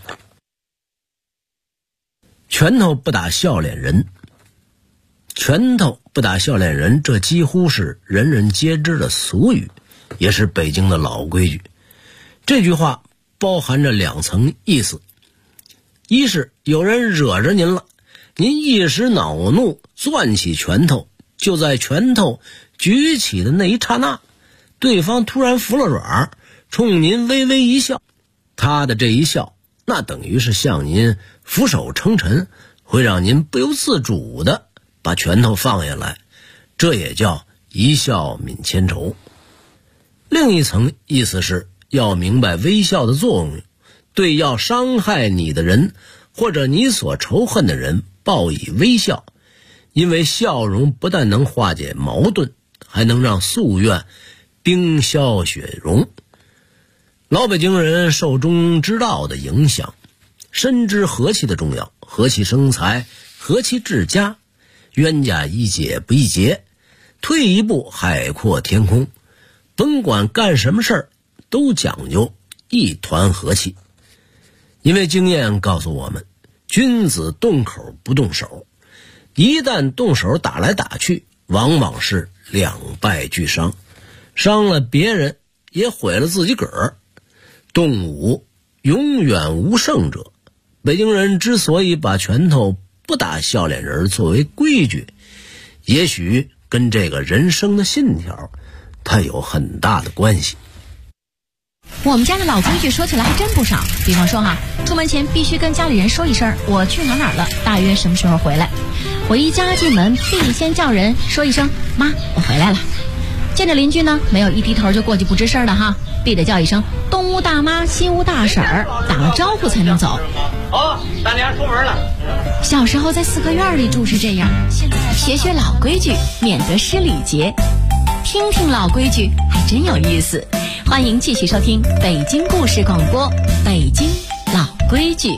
Speaker 16: 拳头不打笑脸人，拳头不打笑脸人，这几乎是人人皆知的俗语，也是北京的老规矩。这句话包含着两层意思，一是有人惹着您了，您一时恼怒攥起拳头，就在拳头举起的那一刹那，对方突然服了软，冲您微微一笑，他的这一笑那等于是向您俯首称臣，会让您不由自主的把拳头放下来，这也叫一笑泯千愁。另一层意思是要明白微笑的作用，对要伤害你的人或者你所仇恨的人报以微笑，因为笑容不但能化解矛盾，还能让夙愿冰消雪融。老北京人受中之道的影响，深知和气的重要，和气生财，和气治家，冤家宜解不宜结，退一步海阔天空，甭管干什么事儿都讲究一团和气。因为经验告诉我们，君子动口不动手，一旦动手打来打去，往往是两败俱伤，伤了别人也毁了自己个儿。动武永远无胜者，北京人之所以把拳头不打笑脸人作为规矩，也许跟这个人生的信条它有很大的关系。
Speaker 17: 我们家的老规矩说起来还真不少，比方说出门前必须跟家里人说一声我去哪儿了，大约什么时候回来。回家进门必先叫人说一声妈我回来了。见着邻居呢，没有一低头就过去不吱声的必得叫一声东屋大妈西屋大婶儿，打个招呼才能走。
Speaker 2: 大娘出门了。
Speaker 17: 小时候在四合院里住是这样，现在学学老规矩，免得失礼节。听听老规矩还真有意思。欢迎继续收听北京故事广播，北京老规矩。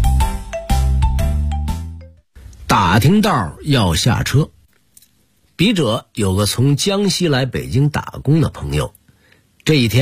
Speaker 16: 打听道要下车。笔者有个从江西来北京打工的朋友，这一天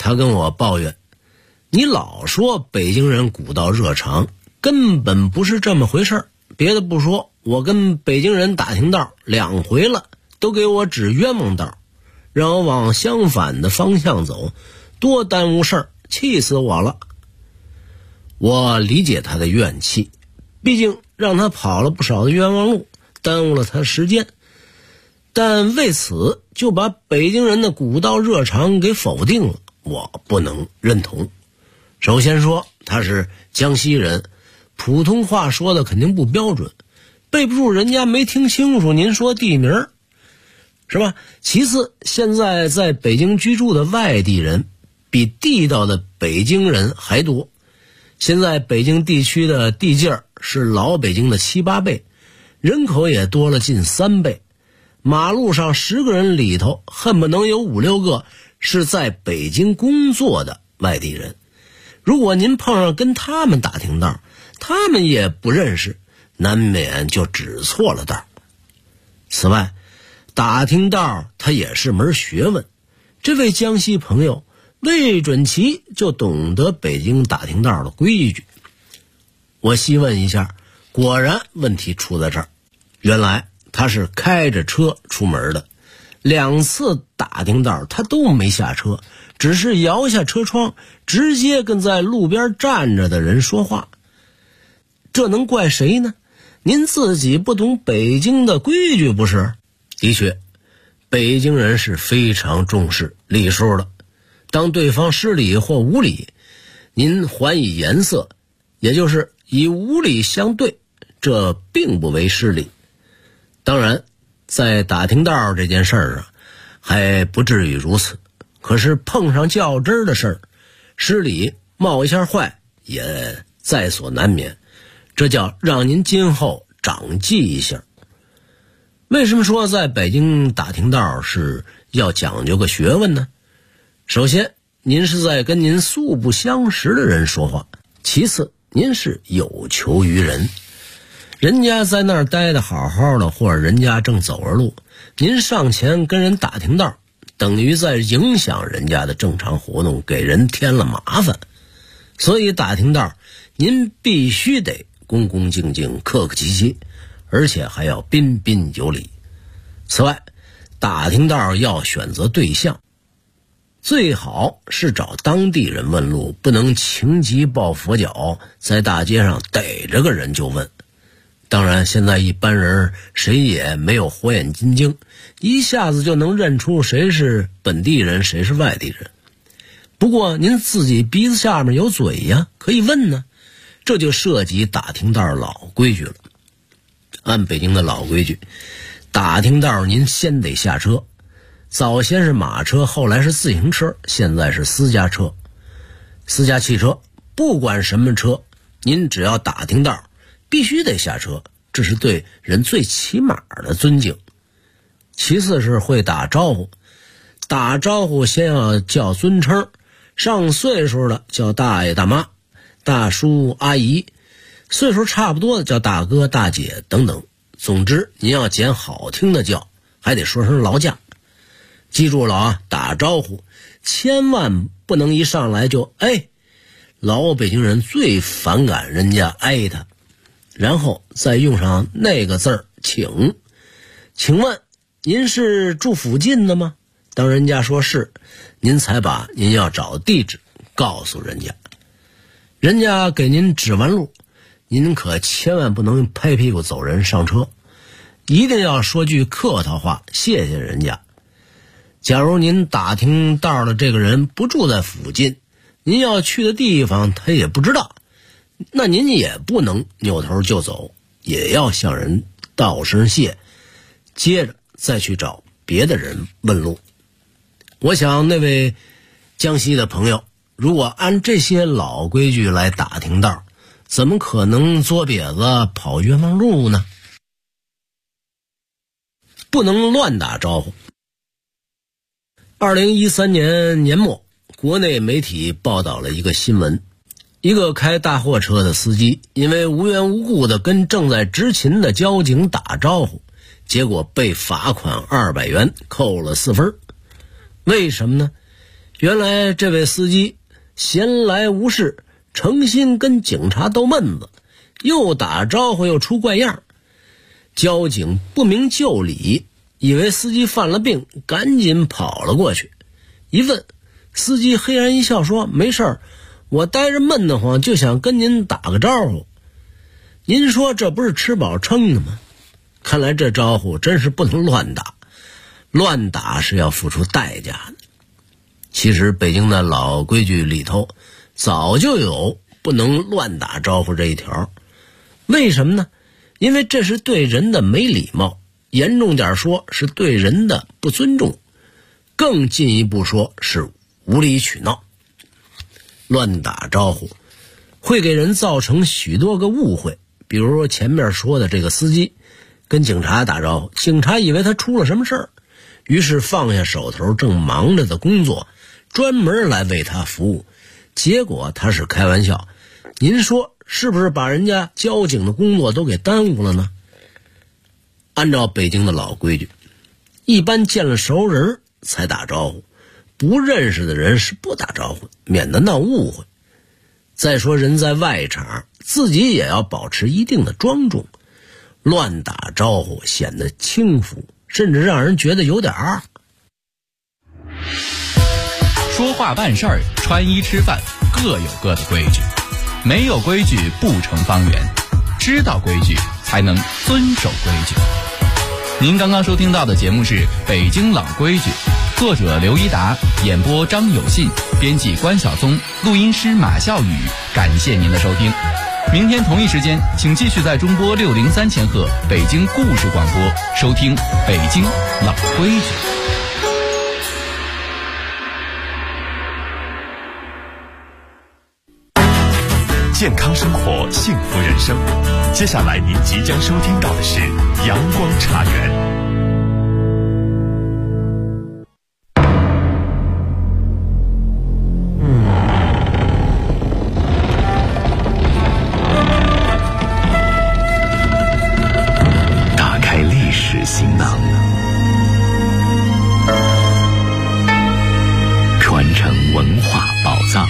Speaker 16: 他跟我抱怨，你老说北京人古道热肠，根本不是这么回事儿。别的不说，我跟北京人打听道2回了，都给我指冤枉道，让我往相反的方向走，多耽误事儿，气死我了。我理解他的怨气，毕竟让他跑了不少的冤枉路，耽误了他时间，但为此就把北京人的古道热肠给否定了，我不能认同。首先说他是江西人，普通话说的肯定不标准，背不住人家没听清楚您说地名，是吧？其次，现在在北京居住的外地人比地道的北京人还多。现在北京地区的地界是老北京的7、8倍，人口也多了近3倍。马路上10个人里头，恨不能有5、6个是在北京工作的外地人。如果您碰上跟他们打听道，他们也不认识，难免就指错了道。此外，打听道它也是门学问。这位江西朋友未准其就懂得北京打听道的规矩。我细问一下，果然问题出在这儿。原来他是开着车出门的，2次打听道他都没下车，只是摇下车窗，直接跟在路边站着的人说话。这能怪谁呢？您自己不懂北京的规矩不是？的确，北京人是非常重视礼数的。当对方失礼或无礼，您还以颜色，也就是以无礼相对，这并不为失礼。当然，在打听道这件事儿啊，还不至于如此。可是碰上较真的事儿，失礼冒一下坏也在所难免，这叫让您今后长记一下。为什么说在北京打听道是要讲究个学问呢？首先，您是在跟您素不相识的人说话；其次，您是有求于人，人家在那儿待得好好的，或者人家正走着路，您上前跟人打听道，等于在影响人家的正常活动，给人添了麻烦。所以打听道，您必须得恭恭敬敬、客客气气，而且还要彬彬有礼。此外，打听道要选择对象，最好是找当地人问路，不能情急抱佛脚，在大街上逮着个人就问。当然，现在一般人谁也没有火眼金睛，一下子就能认出谁是本地人，谁是外地人。不过您自己鼻子下面有嘴呀，可以问呢。这就涉及打听道老规矩了。按北京的老规矩，打听道您先得下车。早先是马车，后来是自行车，现在是私家车。私家汽车不管什么车，您只要打听道必须得下车，这是对人最起码的尊敬。其次是会打招呼，打招呼先要叫尊称，上岁数的叫大爷大妈、大叔阿姨，岁数差不多的叫大哥大姐等等。总之您要捡好听的叫，还得说声劳驾。记住了啊，打招呼千万不能一上来就老北京人最反感人家挨他，然后再用上那个字儿请。请问您是住附近的吗？当人家说是，您才把您要找的地址告诉人家。人家给您指完路，您可千万不能拍屁股走人上车，一定要说句客套话，谢谢人家。假如您打听道的这个人不住在附近，您要去的地方他也不知道，那您也不能扭头就走，也要向人道声谢，接着再去找别的人问路。我想那位江西的朋友，如果按这些老规矩来打听道，怎么可能作瘪子跑冤枉路呢？不能乱打招呼。2013年年末，国内媒体报道了一个新闻，一个开大货车的司机因为无缘无故的跟正在执勤的交警打招呼，结果被罚款200元，扣了4分。为什么呢？ 原来这位司机闲来无事，诚心跟警察逗闷子，又打招呼又出怪样。交警不明就里，以为司机犯了病，赶紧跑了过去。一问，司机嘿然一笑说：“没事儿，我待着闷得慌，就想跟您打个招呼。您说这不是吃饱撑的吗？看来这招呼真是不能乱打，乱打是要付出代价的。”其实北京的老规矩里头早就有不能乱打招呼这一条。为什么呢？因为这是对人的没礼貌，严重点说是对人的不尊重，更进一步说是无理取闹。乱打招呼会给人造成许多个误会，比如说前面说的这个司机跟警察打招呼，警察以为他出了什么事儿，于是放下手头正忙着的工作，专门来为他服务，结果他是开玩笑。您说是不是把人家交警的工作都给耽误了呢？按照北京的老规矩，一般见了熟人才打招呼，不认识的人是不打招呼，免得闹误会。再说人在外场，自己也要保持一定的庄重，乱打招呼显得轻浮，甚至让人觉得有点二。
Speaker 18: 说话办事儿，穿衣吃饭，各有各的规矩，没有规矩不成方圆，知道规矩才能遵守规矩。您刚刚收听到的节目是《北京老规矩》，作者刘一达，演播张有信，编辑关晓松，录音师马笑宇。感谢您的收听，明天同一时间，请继续在中波603千赫北京故事广播收听《北京老规矩》。
Speaker 19: 健康生活，幸福人生。接下来您即将收听到的是阳光茶园。打开历史行囊，传承文化宝藏。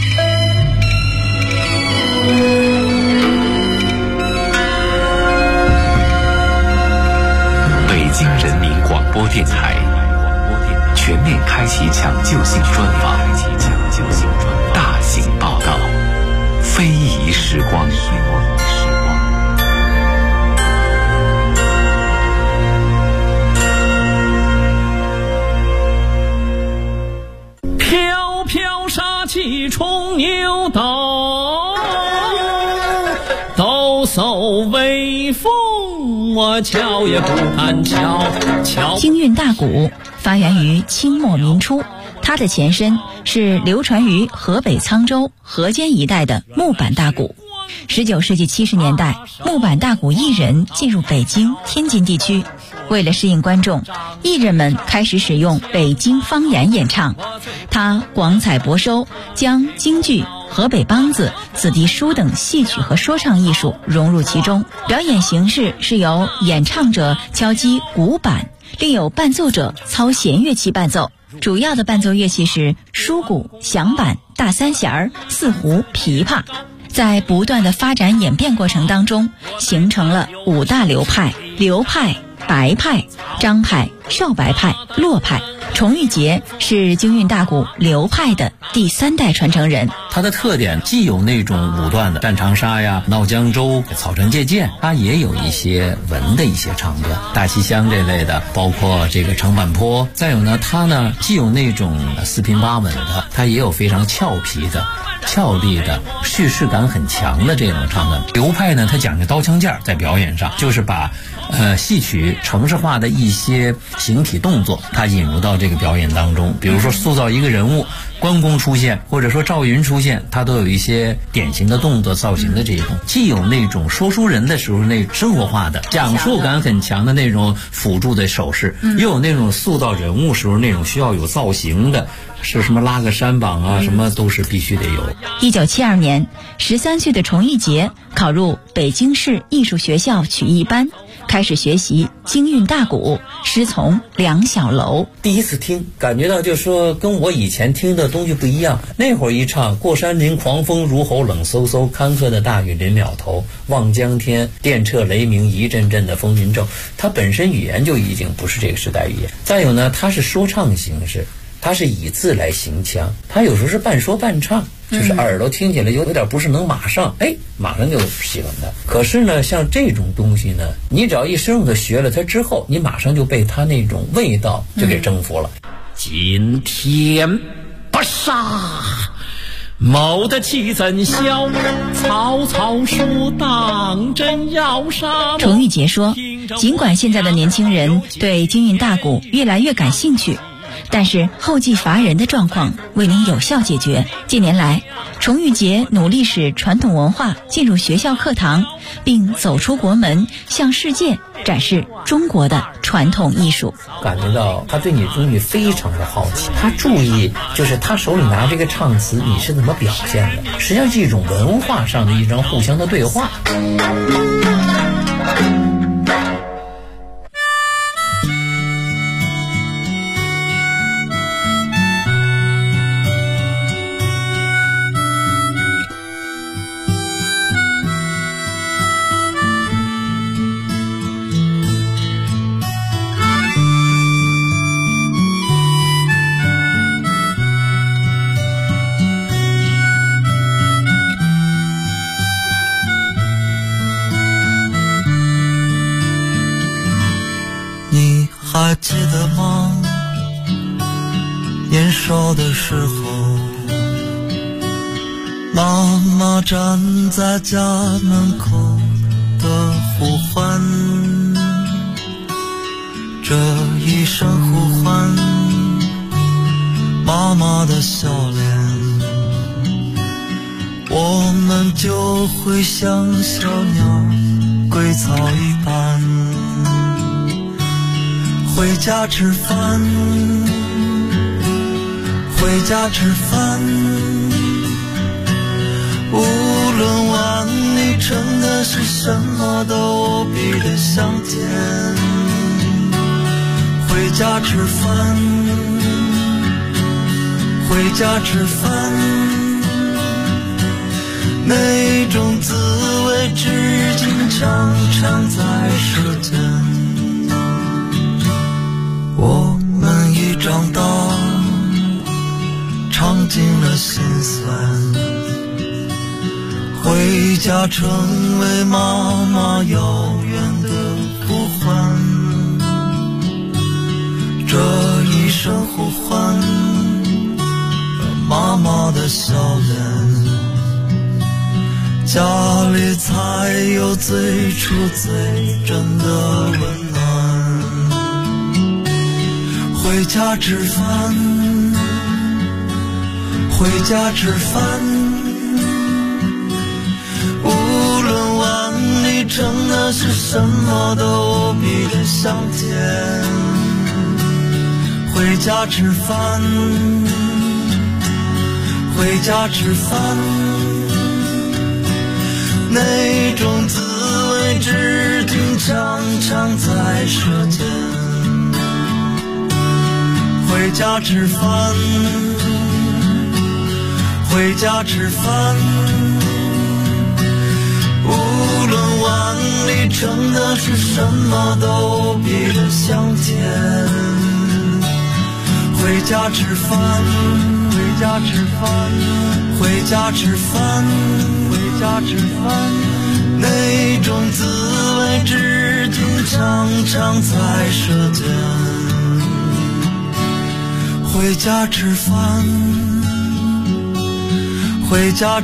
Speaker 19: 北京人民广播电台全面开启抢救性专访，大型报道，非遗时光。
Speaker 11: 飘飘杀气冲牛斗，抖擞威风，我瞧也不敢瞧。
Speaker 10: 京韵大鼓发源于清末民初，它的前身是流传于河北沧州、河间一带的木板大鼓。19世纪70年代，木板大鼓艺人进入北京、天津地区，为了适应观众，艺人们开始使用北京方言演唱。它广采博收，将京剧、河北梆子、子弟书等戏曲和说唱艺术融入其中。表演形式是由演唱者敲击鼓板，另有伴奏者操弦乐器伴奏。主要的伴奏乐器是书鼓、响板、大三弦、四胡、琵琶。在不断的发展演变过程当中，形成了5大流派：刘派、白派、张派、少白派、骆派。崇玉杰是京韵大鼓刘派的第3代传承人。
Speaker 20: 它的特点既有那种武断的战长沙呀、闹江州、草船借箭，它也有一些文的一些唱段，大西厢这类的，包括这个长坂坡。再有呢，它呢既有那种四平八稳的，它也有非常俏皮的、俏丽的、叙事感很强的这种唱段。刘派呢，它讲究刀枪剑，在表演上就是把戏曲程式化的一些形体动作，它引入到这个表演当中。比如说塑造一个人物，关公出现，或者说赵云出现，它都有一些典型的动作造型的这种，既有那种说书人的时候那生活化的讲述感很强的那种辅助的手势，又有那种塑造人物时候那种需要有造型的，是什么拉个山膀啊，什么都是必须得有。
Speaker 10: 1972年，13岁的崇玉杰考入北京市艺术学校曲艺班， 开始学习京韵大鼓，师从梁小楼。
Speaker 20: 第一次听，感觉到就是说跟我以前听的东西不一样。那会儿一唱过山林狂风如吼，冷飕飕坎坷的大雨临了头，望江天电掣雷鸣，一阵阵的风云骤。它本身语言就已经不是这个时代语言。再有呢，它是说唱形式，它是以字来行腔，它有时候是半说半唱，就是耳朵听起来有点不是能马上就喜欢它。可是呢，像这种东西呢，你只要一深入的学了它之后，你马上就被它那种味道就给征服了。
Speaker 11: 今天不杀，谋得其怎消？曹操说当真要杀。
Speaker 10: 程昱杰说，尽管现在的年轻人对京韵大鼓越来越感兴趣，但是后继乏人的状况未能有效解决。近年来，程昱杰努力使传统文化进入学校课堂，并走出国门，向世界展示中国的传统艺术。
Speaker 20: 感觉到他对你的东西非常的好奇，他注意就是他手里拿这个唱词你是怎么表现的，实际上是一种文化上的一种互相的对话。
Speaker 21: 还记得吗？年少的时候，妈妈站在家门口的呼唤，这一声呼唤，妈妈的笑脸，我们就会像小鸟归巢一般，回家吃饭，回家吃饭，无论碗里盛的是什么都无比的香甜。回家吃饭，回家吃饭，那种滋味至今常常在舌尖。我们已长大，尝尽了辛酸，回家成为妈妈遥远的呼唤。这一声呼唤，妈妈的笑脸，家里才有最初最真的温暖。回家吃饭，回家吃饭，无论碗里盛的是什么都无比的香甜。回家吃饭，回家吃饭，那种滋味至今常常在舌尖。回家吃饭，回家吃饭，无论碗里盛的是什么都无比的香甜。回家吃饭，回家吃饭，回家吃饭，回家吃饭，那种滋味至今常常在舌尖。回家吃饭，回家